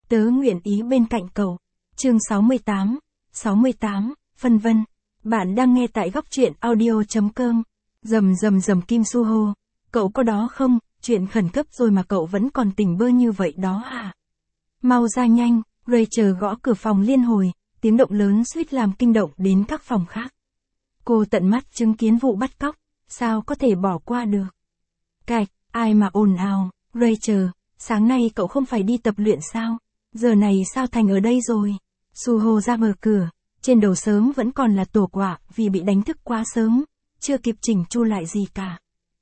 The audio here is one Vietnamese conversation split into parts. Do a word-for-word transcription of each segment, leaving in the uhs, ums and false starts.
Tớ nguyện ý bên cạnh cậu. Chương sáu mươi tám, sáu mươi tám, phân vân. Bạn đang nghe tại góc truyện audio.com. Rầm rầm rầm Kim Su Ho. Cậu có đó không? Chuyện khẩn cấp rồi mà cậu vẫn còn tỉnh bơ như vậy đó à? Mau ra nhanh, Rachel gõ cửa phòng liên hồi, tiếng động lớn suýt làm kinh động đến các phòng khác. Cô tận mắt chứng kiến vụ bắt cóc, sao có thể bỏ qua được? Cạch, ai mà ồn ào, Rachel, sáng nay cậu không phải đi tập luyện sao? Giờ này sao thành ở đây rồi? Su-ho ra mở cửa, trên đầu sớm vẫn còn là tổ quả vì bị đánh thức quá sớm, chưa kịp chỉnh chu lại gì cả.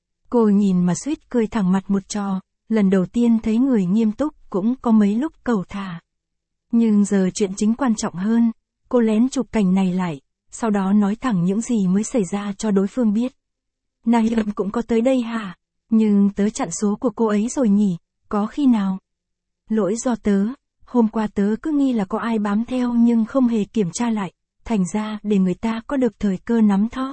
Cô nhìn mà suýt cười thẳng mặt một trò, lần đầu tiên thấy người nghiêm túc cũng có mấy lúc cẩu thả. Nhưng giờ chuyện chính quan trọng hơn, cô lén chụp cảnh này lại, sau đó nói thẳng những gì mới xảy ra cho đối phương biết. Na-hyun cũng có tới đây hả? Nhưng tớ chặn số của cô ấy rồi nhỉ, có khi nào? Lỗi do tớ, hôm qua tớ cứ nghi là có ai bám theo nhưng không hề kiểm tra lại, thành ra để người ta có được thời cơ nắm thóp.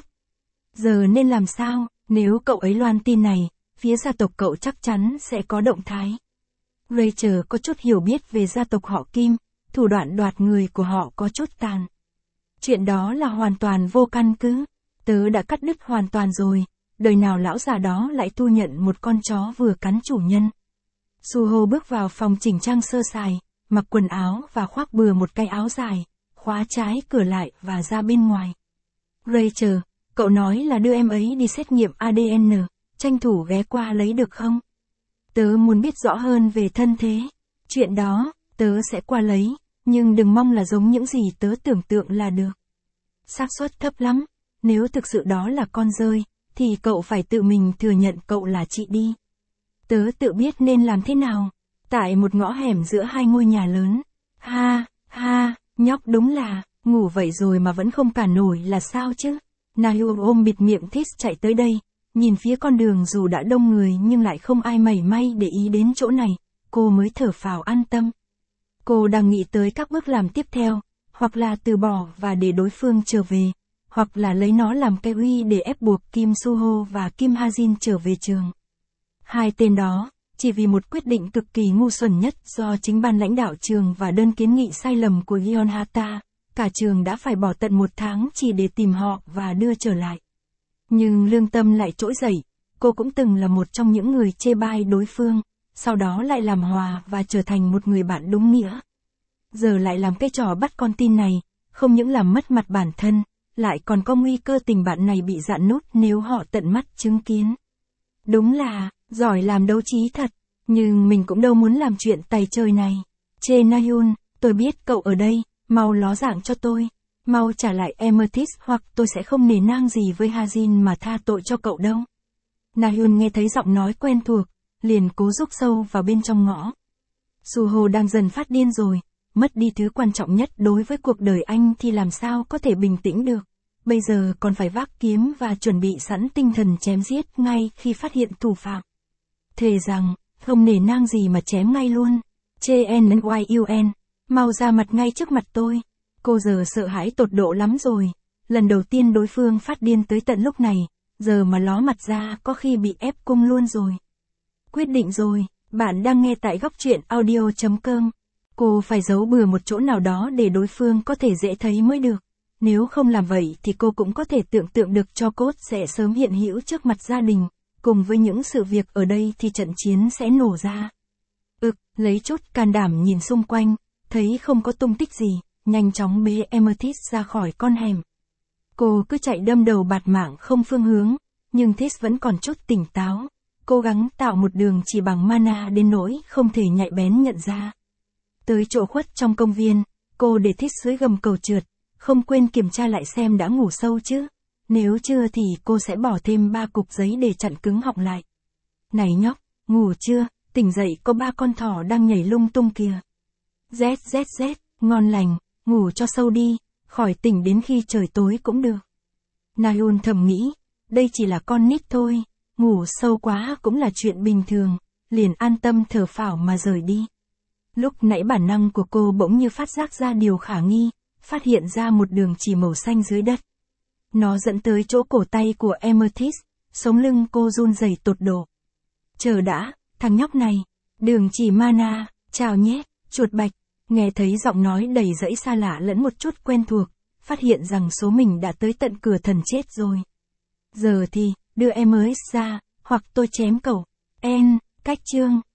Giờ nên làm sao, nếu cậu ấy loan tin này, phía gia tộc cậu chắc chắn sẽ có động thái. Rachel có chút hiểu biết về gia tộc họ Kim, thủ đoạn đoạt người của họ có chút tàn. Chuyện đó là hoàn toàn vô căn cứ, tớ đã cắt đứt hoàn toàn rồi, đời nào lão già đó lại thu nhận một con chó vừa cắn chủ nhân. Su-ho bước vào phòng chỉnh trang sơ sài, mặc quần áo và khoác bừa một cái áo dài, khóa trái cửa lại và ra bên ngoài. Rachel, cậu nói là đưa em ấy đi xét nghiệm a đê en, tranh thủ ghé qua lấy được không? Tớ muốn biết rõ hơn về thân thế. Chuyện đó, tớ sẽ qua lấy, nhưng đừng mong là giống những gì tớ tưởng tượng là được. Xác suất thấp lắm, nếu thực sự đó là con dơi, thì cậu phải tự mình thừa nhận cậu là chị đi. Tớ tự biết nên làm thế nào. Tại một ngõ hẻm giữa hai ngôi nhà lớn. Ha, ha, nhóc đúng là, ngủ vậy rồi mà vẫn không cả nổi là sao chứ? Na-hyun ôm bịt miệng This chạy tới đây, nhìn phía con đường dù đã đông người nhưng lại không ai mảy may để ý đến chỗ này, cô mới thở phào an tâm. Cô đang nghĩ tới các bước làm tiếp theo, hoặc là từ bỏ và để đối phương trở về, hoặc là lấy nó làm cái uy để ép buộc Kim Su-ho và Kim Ha-jin trở về trường. Hai tên đó, chỉ vì một quyết định cực kỳ ngu xuẩn nhất do chính ban lãnh đạo trường và đơn kiến nghị sai lầm của Yeon Hata, cả trường đã phải bỏ tận một tháng chỉ để tìm họ và đưa trở lại. Nhưng lương tâm lại trỗi dậy, cô cũng từng là một trong những người chê bai đối phương, sau đó lại làm hòa và trở thành một người bạn đúng nghĩa. Giờ lại làm cái trò bắt con tin này, không những làm mất mặt bản thân, lại còn có nguy cơ tình bạn này bị rạn nút nếu họ tận mắt chứng kiến. Đúng là, giỏi làm đấu trí thật, nhưng mình cũng đâu muốn làm chuyện tày trời này. Chê Na-hyun, tôi biết cậu ở đây, mau ló dạng cho tôi, mau trả lại Amethyst hoặc tôi sẽ không nể nang gì với Ha-jin mà tha tội cho cậu đâu. Na-hyun nghe thấy giọng nói quen thuộc, liền cố rúc sâu vào bên trong ngõ. Su-ho đang dần phát điên rồi, mất đi thứ quan trọng nhất đối với cuộc đời anh thì làm sao có thể bình tĩnh được. Bây giờ còn phải vác kiếm và chuẩn bị sẵn tinh thần chém giết ngay khi phát hiện thủ phạm. Thề rằng, không nể nang gì mà chém ngay luôn. Chê N Y U N, mau ra mặt ngay trước mặt tôi. Cô giờ sợ hãi tột độ lắm rồi. Lần đầu tiên đối phương phát điên tới tận lúc này, giờ mà ló mặt ra có khi bị ép cung luôn rồi. Quyết định rồi, bạn đang nghe tại góc truyện audio.com. Cô phải giấu bừa một chỗ nào đó để đối phương có thể dễ thấy mới được. Nếu không làm vậy thì cô cũng có thể tưởng tượng được cho cốt sẽ sớm hiện hữu trước mặt gia đình, cùng với những sự việc ở đây thì trận chiến sẽ nổ ra. Ực, lấy chút can đảm nhìn xung quanh, thấy không có tung tích gì, nhanh chóng bế Amethyst ra khỏi con hẻm. Cô cứ chạy đâm đầu bạt mạng không phương hướng, nhưng This vẫn còn chút tỉnh táo, cố gắng tạo một đường chỉ bằng mana đến nỗi không thể nhạy bén nhận ra. Tới chỗ khuất trong công viên, cô để This dưới gầm cầu trượt, không quên kiểm tra lại xem đã ngủ sâu chứ. Nếu chưa thì cô sẽ bỏ thêm ba cục giấy để chặn cứng họng lại. Này nhóc, ngủ chưa? Tỉnh dậy có ba con thỏ đang nhảy lung tung kìa. Z Z Z, ngon lành, ngủ cho sâu đi, khỏi tỉnh đến khi trời tối cũng được. Na-hyun thầm nghĩ, đây chỉ là con nít thôi, ngủ sâu quá cũng là chuyện bình thường, liền an tâm thở phào mà rời đi. Lúc nãy bản năng của cô bỗng như phát giác ra điều khả nghi, phát hiện ra một đường chỉ màu xanh dưới đất. Nó dẫn tới chỗ cổ tay của Amethyst, sống lưng cô run rẩy tột độ. Chờ đã, thằng nhóc này, đường chỉ mana, chào nhé, chuột bạch, Nghe thấy giọng nói đầy rẫy xa lạ lẫn một chút quen thuộc, phát hiện rằng số mình đã tới tận cửa thần chết rồi. Giờ thì, đưa em ấy ra, hoặc tôi chém cậu. En, cách chương.